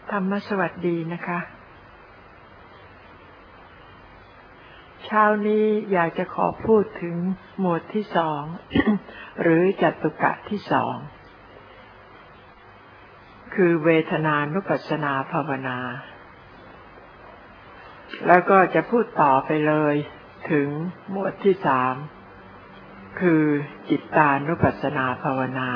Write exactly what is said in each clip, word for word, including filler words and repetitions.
ธรรมสวัสดีนะคะเช้านี้อยากจะขอพูดถึงหมวดที่สอง หรือจตุกะที่สองคือเวทนานุปัสสนาภาวนาแล้วก็จะพูดต่อไปเลยถึงหมวดที่สามคือจิตตานุปัสสนาภาวนา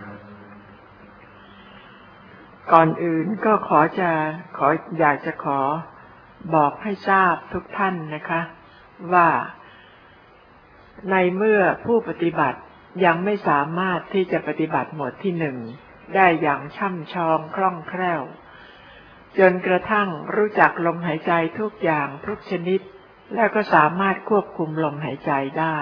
ก่อนอื่นก็ขอจะขออยากจะขอบอกให้ทราบทุกท่านนะคะว่าในเมื่อผู้ปฏิบัติยังไม่สามารถที่จะปฏิบัติหมวดที่หนึ่งได้อย่างช่ำชองคล่องแคล่วจนกระทั่งรู้จักลมหายใจทุกอย่างทุกชนิดแล้วก็สามารถควบคุมลมหายใจได้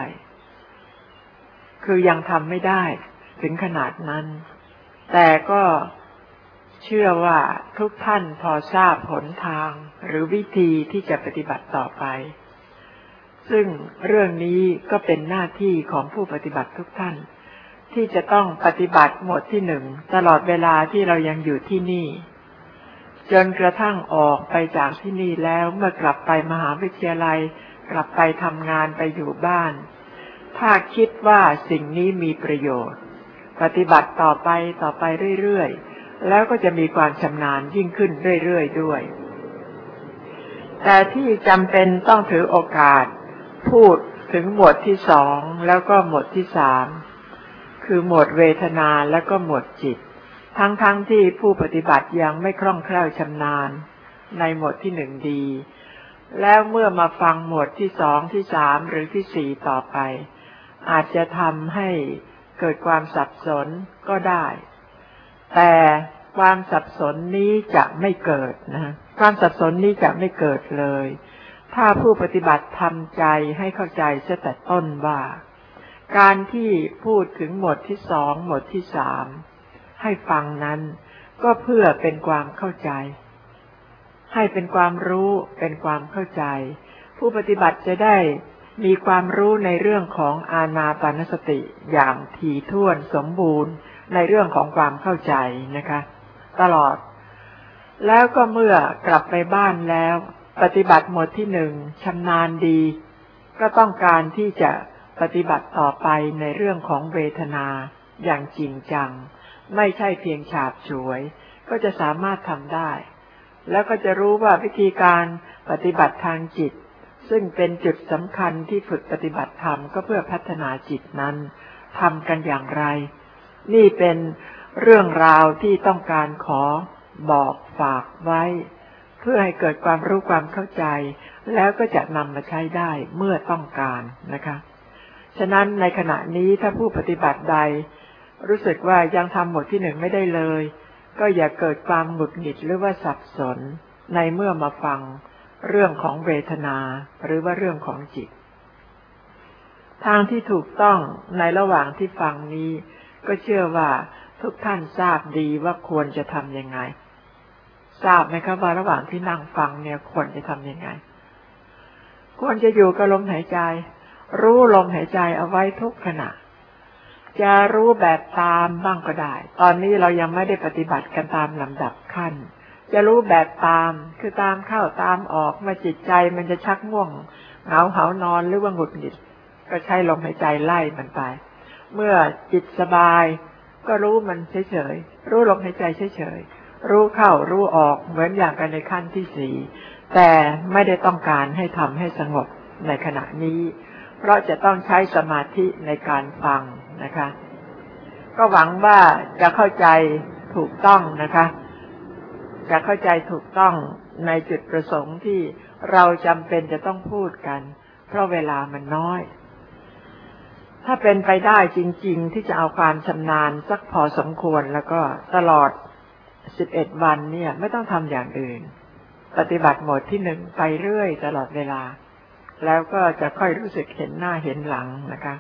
คือยังทำไม่ได้ถึงขนาดนั้นแต่ก็เชื่อว่าทุกท่านพอทราบหนทางหรือวิธีที่จะปฏิบัติต่อไปซึ่งเรื่องนี้ก็เป็นหน้าที่ของผู้ปฏิบัติทุกท่านที่จะต้องปฏิบัติหมวดที่หนึ่งตลอดเวลาที่เรายังอยู่ที่นี่จนกระทั่งออกไปจากที่นี่แล้วเมื่อกลับไปมหาวิทยาลัยกลับไปทำงานไปอยู่บ้านถ้าคิดว่าสิ่งนี้มีประโยชน์ปฏิบัติต่อไปต่อไปเรื่อยๆแล้วก็จะมีความชำนาญยิ่งขึ้นเรื่อยๆด้วยแต่ที่จำเป็นต้องถือโอกาสพูดถึงหมวดที่สองแล้วก็หมวดที่สามคือหมวดเวทนาแล้วก็หมวดจิตทั้งๆ ท, ที่ผู้ปฏิบัติยังไม่คล่องแคล่วชำนาญในหมวดที่หนึ่งดีแล้วเมื่อมาฟังหมวดที่สองที่สามหรือที่สี่ต่อไปอาจจะทำให้เกิดความสับสนก็ได้แต่ความสับสนนี้จะไม่เกิดนะความสับสนนี้จะไม่เกิดเลยถ้าผู้ปฏิบัติทำใจให้เข้าใจเสียแต่ต้นว่าการที่พูดถึงหมวดที่สองหมวดที่สามให้ฟังนั้นก็เพื่อเป็นความเข้าใจให้เป็นความรู้เป็นความเข้าใจผู้ปฏิบัติจะได้มีความรู้ในเรื่องของอานาปานสติอย่างถี่ถ้วนสมบูรณ์ในเรื่องของความเข้าใจนะคะตลอดแล้วก็เมื่อกลับไปบ้านแล้วปฏิบัติหมวดที่หนึ่งชำนาญดีก็ต้องการที่จะปฏิบัติต่อไปในเรื่องของเวทนาอย่างจริงจังไม่ใช่เพียงฉาบฉวยก็จะสามารถทำได้แล้วก็จะรู้ว่าวิธีการปฏิบัติทางจิตซึ่งเป็นจุดสำคัญที่ฝึกปฏิบัติธรรมก็เพื่อพัฒนาจิตนั้นทำกันอย่างไรนี่เป็นเรื่องราวที่ต้องการขอบอกฝากไว้เพื่อให้เกิดความรู้ความเข้าใจแล้วก็จะนำมาใช้ได้เมื่อต้องการนะคะฉะนั้นในขณะนี้ถ้าผู้ปฏิบัติใดรู้สึกว่ายังทำหมวดที่หนึ่งไม่ได้เลยก็อย่าเกิดความหงุดหงิดหรือว่าสับสนในเมื่อมาฟังเรื่องของเวทนาหรือว่าเรื่องของจิตทางที่ถูกต้องในระหว่างที่ฟังนี้ก็เชื่อว่าทุกท่านทราบดีว่าควรจะทำยังไงทราบไหมครับว่าระหว่างที่นั่งฟังเนี่ยควรจะทำยังไงควรจะอยู่กับลมหายใจรู้ลมหายใจเอาไว้ทุกขณะจะรู้แบบตามบ้างก็ได้ตอนนี้เรายังไม่ได้ปฏิบัติกันตามลำดับขั้นจะรู้แบบตามคือตามเข้าตามออกมาจิตใจมันจะชักง่วงเหงาเหานอนหรือว่าหงุดหงิดก็ใช้ลมหายใจไล่มันไปเมื่อจิตสบายก็รู้มันเฉยๆรู้ลมหายใจเฉยๆรู้เข้ารู้ออกเหมือนอย่างกันในขั้นที่สี่แต่ไม่ได้ต้องการให้ทำให้สงบในขณะนี้เพราะจะต้องใช้สมาธิในการฟังนะคะก็หวังว่าจะเข้าใจถูกต้องนะคะจะเข้าใจถูกต้องในจุดประสงค์ที่เราจำเป็นจะต้องพูดกันเพราะเวลามันน้อยถ้าเป็นไปได้จริงๆที่จะเอาความชำนาญสักพอสมควรแล้วก็ตลอดสิบเอ็ดวันเนี่ยไม่ต้องทำอย่างอื่นปฏิบัติหมวดที่หนึ่งไปเรื่อยตลอดเวลาแล้วก็จะค่อยรู้สึกเห็นหน้าเห็นหลังนะคะ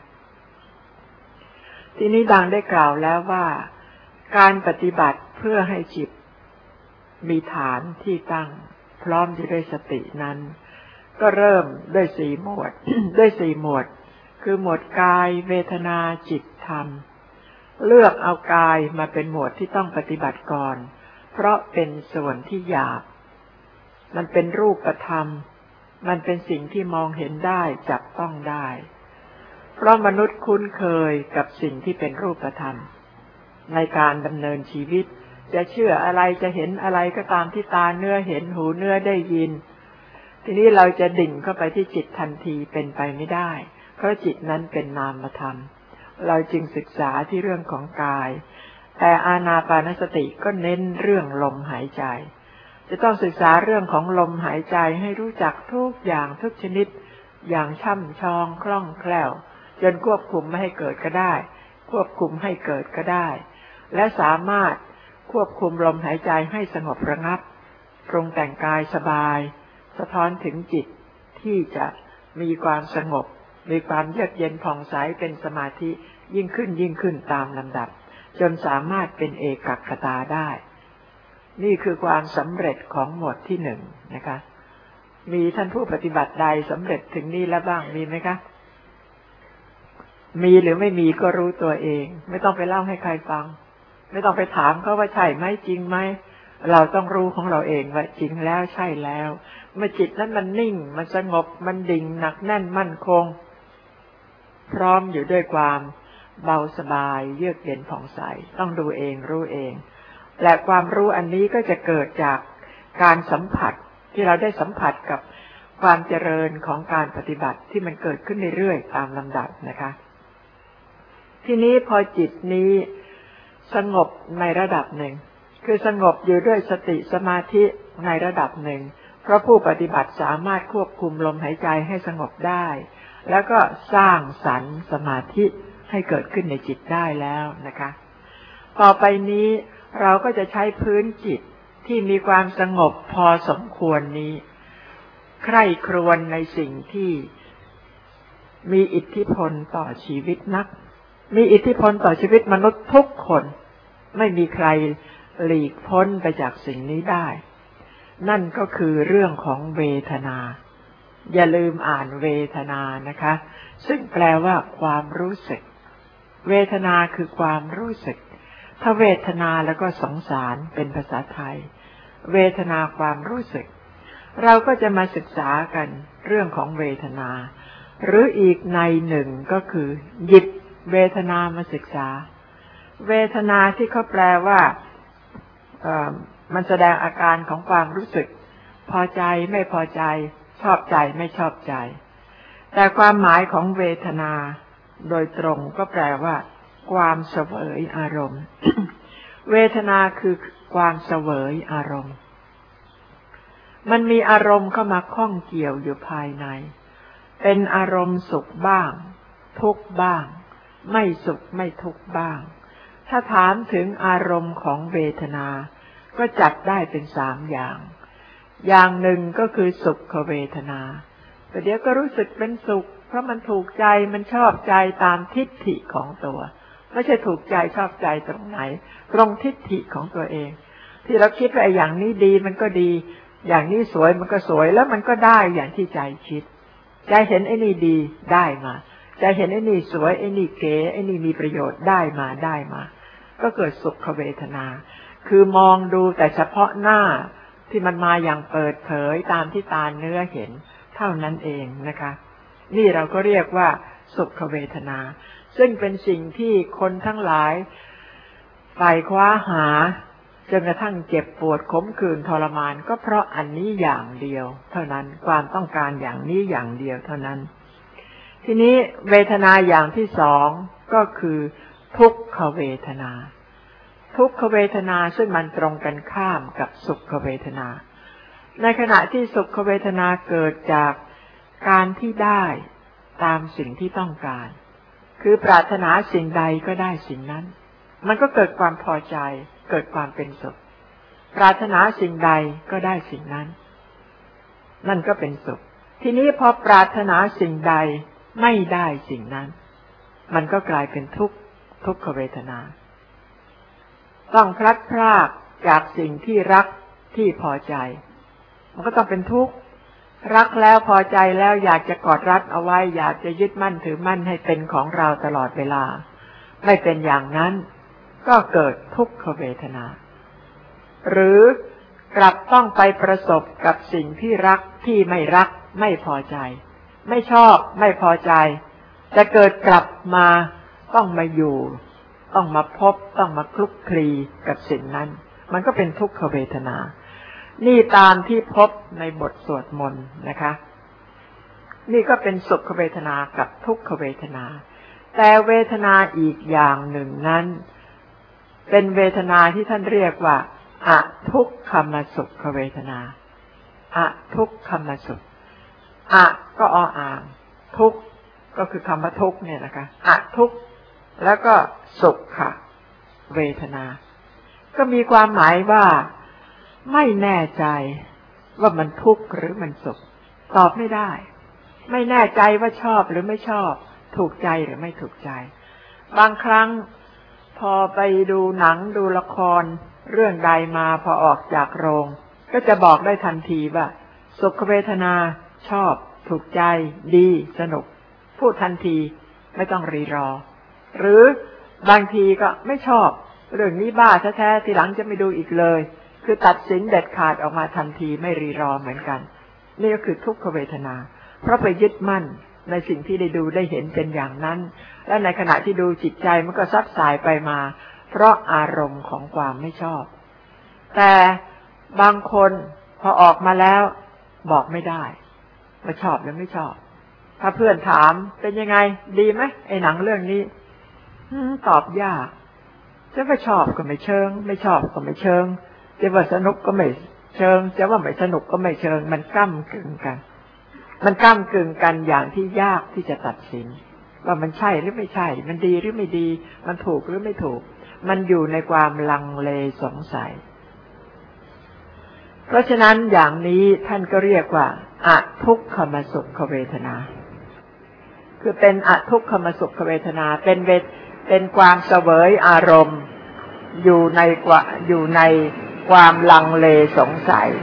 ทีนี้ดังได้กล่าวแล้วว่าการปฏิบัติเพื่อให้จิตมีฐานที่ตั้งพร้อมที่ด้วยสตินั้นก็เริ่มด้วยสี่หมวด ด้วยสี่หมวดคือหมวดกายเวทนาจิตธรรมเลือกเอากายมาเป็นหมวดที่ต้องปฏิบัติก่อนเพเพราะเป็นส่วนที่หยาบมันเป็นรูปธรรมมันเป็นสิ่งที่มองเห็นได้จับต้องได้เพราะมนุษย์คุ้นเคยกับสิ่งที่เป็นรูปธรรมในการดำเนินชีวิตจะเชื่ออะไรจะเห็นอะไรก็ตามที่ตาเนื้อเห็นหูเนื้อได้ยินทีนี้เราจะดิ่งเข้าไปที่จิตทันทีเป็นไปไม่ได้เพราะจิตนั้นเป็นนามธรรมเราจึงศึกษาที่เรื่องของกายแต่อานาปานสติก็เน้นเรื่องลมหายใจจะต้องศึกษาเรื่องของลมหายใจให้รู้จักทุกอย่างทุกชนิดอย่างช่ำชองคล่องแคล่วจนควบคุมไม่ให้เกิดก็ได้ควบคุมให้เกิดก็ได้และสามารถควบคุมลมหายใจให้สงบระงับปรุงแต่งกายสบายสะท้อนถึงจิตที่จะมีความสงบมีความเยือกเย็นผ่องใสเป็นสมาธิยิ่งขึ้นยิ่งขึ้นตามลำดับจนสามารถเป็นเอกัคคตาได้นี่คือความสำเร็จของหมวดที่หนึ่งนะคะมีท่านผู้ปฏิบัติใดสำเร็จถึงนี่แล้วบ้างมีไหมคะมีหรือไม่มีก็รู้ตัวเองไม่ต้องไปเล่าให้ใครฟังไม่ต้องไปถามเขาว่าใช่ไหมจริงไหมเราต้องรู้ของเราเองว่าจริงแล้วใช่แล้วเมื่อจิตนั้นมันนิ่งมันสงบมันดิ่งหนักแน่นมั่นคงพร้อมอยู่ด้วยความเบาสบายเยือกเย็นผ่องใสต้องดูเองรู้เองและความรู้อันนี้ก็จะเกิดจากการสัมผัสที่เราได้สัมผัสกับความเจริญของการปฏิบัติที่มันเกิดขึ้นเรื่อยๆตามลำดับนะคะทีนี้พอจิตนี้สงบในระดับหนึ่งคือสงบอยู่ด้วยสติสมาธิในระดับหนึ่งเพราะผู้ปฏิบัติสามารถควบคุมลมหายใจให้สงบได้แล้วก็สร้างสรรค์สมาธิให้เกิดขึ้นในจิตได้แล้วนะคะต่อไปนี้เราก็จะใช้พื้นจิตที่มีความสงบพอสมควรนี้ใคร่ครวญในสิ่งที่มีอิทธิพลต่อชีวิตนักมีอิทธิพลต่อชีวิตมนุษย์ทุกคนไม่มีใครหลีกพ้นไปจากสิ่งนี้ได้นั่นก็คือเรื่องของเวทนาอย่าลืมอ่านเวทนานะคะซึ่งแปลว่าความรู้สึกเวทนาคือความรู้สึกถ้าเวทนาแล้วก็สงสารเป็นภาษาไทยเวทนาความรู้สึกเราก็จะมาศึกษากันเรื่องของเวทนาหรืออีกในหนึ่งก็คือหยิบเวทนามาศึกษาเวทนาที่เขาแปลว่าเอ่อมันแสดงอาการของความรู้สึกพอใจไม่พอใจชอบใจไม่ชอบใจแต่ความหมายของเวทนาโดยตรงก็แปลว่าความเสวยอารมณ์ เวทนาคือความเสวยอารมณ์มันมีอารมณ์เข้ามาข้องเกี่ยวอยู่ภายในเป็นอารมณ์สุขบ้างทุกข์บ้างไม่สุขไม่ทุกข์บ้างถ้าถามถึงอารมณ์ของเวทนาก็จัดได้เป็นสามอย่างอย่างหนึ่งก็คือสุขเวทนาแต่เดี๋ยวก็รู้สึกเป็นสุขเพราะมันถูกใจมันชอบใจตามทิฏฐิของตัวไม่ใช่ถูกใจชอบใจตรงไหนตรงทิฏฐิของตัวเองที่เราคิดว่าอย่างนี้ดีมันก็ดีอย่างนี้สวยมันก็สวยแล้วมันก็ได้อย่างที่ใจคิดใจเห็นไอ้นี่ดีได้มาใจเห็นไอ้นี่สวยไอ้นี่เก๋ไอ้นี่มีประโยชน์ได้มาได้มาก็เกิดสุขเวทนาคือมองดูแต่เฉพาะหน้าที่มันมาอย่างเปิดเผยตามที่ตาเนื้อเห็นเท่านั้นเองนะคะนี่เราก็เรียกว่าสุขเวทนาซึ่งเป็นสิ่งที่คนทั้งหลายไฝ่คว้าหาจนกระทั่งเจ็บปวดขมขื่นทรมานก็เพราะอันนี้อย่างเดียวเท่านั้นความต้องการอย่างนี้อย่างเดียวเท่านั้นทีนี้เวทนาอย่างที่สองก็คือทุกขเวทนาทุกขเวทนาซึ่งมันตรงกันข้ามกับสุขเวทนาในขณะที่สุขเวทนาเกิดจากการที่ได้ตามสิ่งที่ต้องการคือปรารถนาสิ่งใดก็ได้สิ่งนั้นมันก็เกิดความพอใจเกิดความเป็นสุขปรารถนาสิ่งใดก็ได้สิ่งนั้นนั่นก็เป็นสุขทีนี้พอปรารถนาสิ่งใดไม่ได้สิ่งนั้นมันก็กลายเป็นทุกข์ทุกขเวทนาต้องพลัดพรากจากสิ่งที่รักที่พอใจมันก็ต้องเป็นทุกข์รักแล้วพอใจแล้วอยากจะกอดรัดเอาไว้อยากจะยึดมั่นถือมั่นให้เป็นของเราตลอดเวลาไม่เป็นอย่างนั้นก็เกิดทุกขเวทนาหรือกลับต้องไปประสบกับสิ่งที่รักที่ไม่รักไม่พอใจไม่ชอบไม่พอใจจะเกิดกลับมาต้องมาอยู่ต้องมาพบต้องมาคลุกคลีกับสิ่งนั้นมันก็เป็นทุกขเวทนานี่ตามที่พบในบทสวดมนต์นะคะนี่ก็เป็นสุขเวทนากับทุกขเวทนาแต่เวทนาอีกอย่างหนึ่งนั้นเป็นเวทนาที่ท่านเรียกว่าอทุกขมสุขเวทนาอทุกขมสุขอะก็ออ่างทุกก็คือคำว่าทุกเนี่ยนะคะอทุกแล้วก็สุขค่ะเวทนาก็มีความหมายว่าไม่แน่ใจว่ามันทุกข์หรือมันสุขตอบไม่ได้ไม่แน่ใจว่าชอบหรือไม่ชอบถูกใจหรือไม่ถูกใจบางครั้งพอไปดูหนังดูละครเรื่องใดมาพอออกจากโรงก็จะบอกได้ทันทีว่าสุขเวทนาชอบถูกใจดีสนุกพูดทันทีไม่ต้องรีรอหรือบางทีก็ไม่ชอบเรื่องนี้บ้าแท้ๆทีหลังจะไม่ดูอีกเลยคือตัดสินเด็ดขาดออกมาทันทีไม่รีรอเหมือนกันนี่ก็คือทุกขเวทนาเพราะไปยึดมั่นในสิ่งที่ได้ดูได้เห็นเป็นอย่างนั้นและในขณะที่ดูจิตใจมันก็ซับสายไปมาเพราะอารมณ์ของความไม่ชอบแต่บางคนพอออกมาแล้วบอกไม่ได้ว่าชอบหรือไม่ชอบถ้าเพื่อนถามเป็นยังไงดีไหมไอ้หนังเรื่องนี้ตอบยากจะว่าชอบก็ไม่เชิงไม่ชอบก็ไม่เชิงจะว่าสนุกก็ไม่เชิงจะว่าไม่สนุกก็ไม่เชิงมันก้ำกึ่งกันมันก้ำกึ่งกันอย่างที่ยากที่จะตัดสินว่ามันใช่หรือไม่ใช่มันดีหรือไม่ดีมันถูกหรือไม่ถูกมันอยู่ในความลังเลสงสัยเพราะฉะนั้นอย่างนี้ท่านก็เรียกว่าอทุกขมสุขเวทนาคือเป็นอทุกขมสุขเวทนาเป็นเวทเป็นความเสวยอารมณ์อยู่ในกว่าอยู่ในความลังเลสงสัย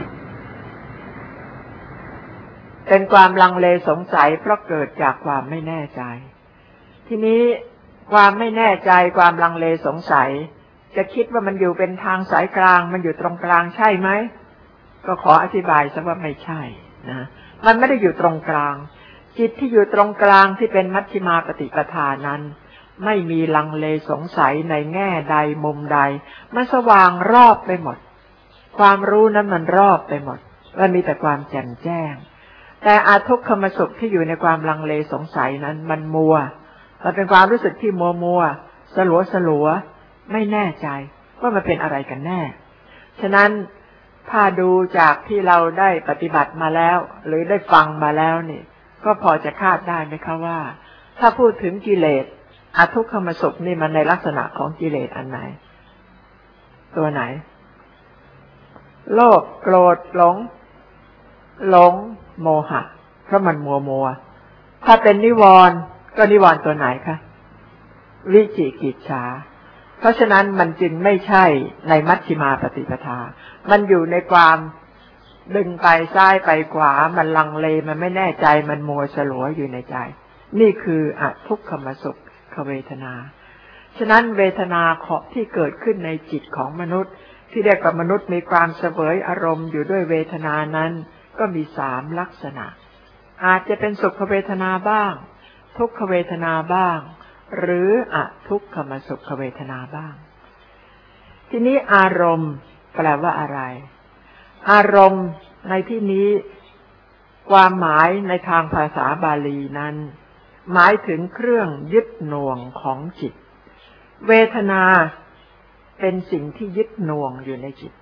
เป็นความลังเลสงสัยเพราะเกิดจากความไม่แน่ใจทีนี้ความไม่แน่ใจความลังเลสงสัยจะคิดว่ามันอยู่เป็นทางสายกลางมันอยู่ตรงกลางใช่ไหมก็ขออธิบายซะว่าไม่ใช่นะมันไม่ได้อยู่ตรงกลางจิตที่อยู่ตรงกลางที่เป็นมัชฌิมาปฏิปทานั้นไม่มีลังเลสงสัยในแง่ใดมุมใดมันสว่างรอบไปหมดความรู้นั้นมันรอบไปหมดมันมีแต่ความแจ่มแจ้งแต่อาทุกขมสุขที่อยู่ในความลังเลสงสัยนั้นมันมัวมันเป็นความรู้สึกที่มัวมัวสลัวสลัวไม่แน่ใจว่ามันเป็นอะไรกันแน่ฉะนั้นถ้าดูจากที่เราได้ปฏิบัติมาแล้วหรือได้ฟังมาแล้วนี่ก็พอจะคาดได้ไหมคะว่าถ้าพูดถึงกิเลสอทุกขมสุขนี่มันในลักษณะของกิเลสอันไหนตัวไหนโลภโกรธหลงหลงโมหะเพราะมันมัวมัวถ้าเป็นนิวรณ์ก็นิวรณ์ตัวไหนคะวิจิกิจฉาเพราะฉะนั้นมันจึงไม่ใช่ในมัชฌิมาปฏิปทามันอยู่ในความดึงไปซ้ายไปขวามันลังเลมันไม่แน่ใจมันมัวสลัวอยู่ในใจนี่คืออทุกขมสุขเวทนาฉะนั้นเวทนาของที่เกิดขึ้นในจิตของมนุษย์ที่เรียกว่ามนุษย์มีความเสวยอารมณ์อยู่ด้วยเวทนานั้นก็มีสามลักษณะอาจจะเป็นสุขเวทนาบ้างทุกขเวทนาบ้างหรืออทุกขมสุขเวทนาบ้างทีนี้อารมณ์แปลว่าอะไรอารมณ์ในที่นี้ความหมายในทางภาษาบาลีนั้นหมายถึงเครื่องยึดหน่วงของจิตเวทนาเป็นสิ่งที่ยึดหน่วงอยู่ในจิต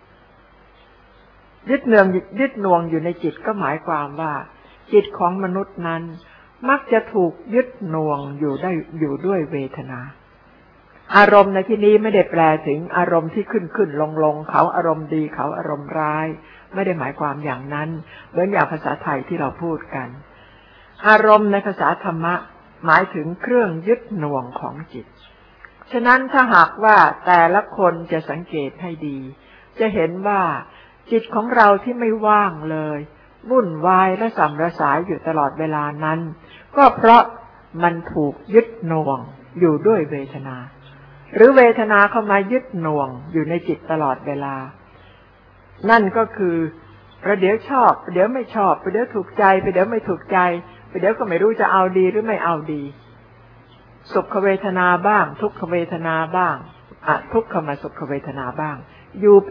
ยึดเนืองยึดหน่วงอยู่ในจิตก็หมายความว่าจิตของมนุษย์นั้นมักจะถูกยึดหน่วงอยู่ได้อยู่ด้วยเวทนาอารมณ์ในที่นี้ไม่ได้แปลถึงอารมณ์ที่ขึ้นขึ้นลงลงเขาอารมณ์ดีเขาอารมณ์ร้ายไม่ได้หมายความอย่างนั้นเหมือนอย่างภาษาไทยที่เราพูดกันอารมณ์ในภาษาธรรมะหมายถึงเครื่องยึดหน่วงของจิตฉะนั้นถ้าหากว่าแต่ละคนจะสังเกตให้ดีจะเห็นว่าจิตของเราที่ไม่ว่างเลยวุ่นวายและสัมระสายอยู่ตลอดเวลานั้นก็เพราะมันถูกยึดหน่วงอยู่ด้วยเวทนาหรือเวทนาเข้ามายึดหน่วงอยู่ในจิตตลอดเวลานั่นก็คือประเดี๋ยวชอบประเดี๋ยวไม่ชอบประเดี๋ยวถูกใจประเดี๋ยวไม่ถูกใจประเดี๋ยวก็ไม่รู้จะเอาดีหรือไม่เอาดีสุขเวทนาบ้างทุกขเวทนาบ้างอทุกขมสุขเวทนาบ้างอยู่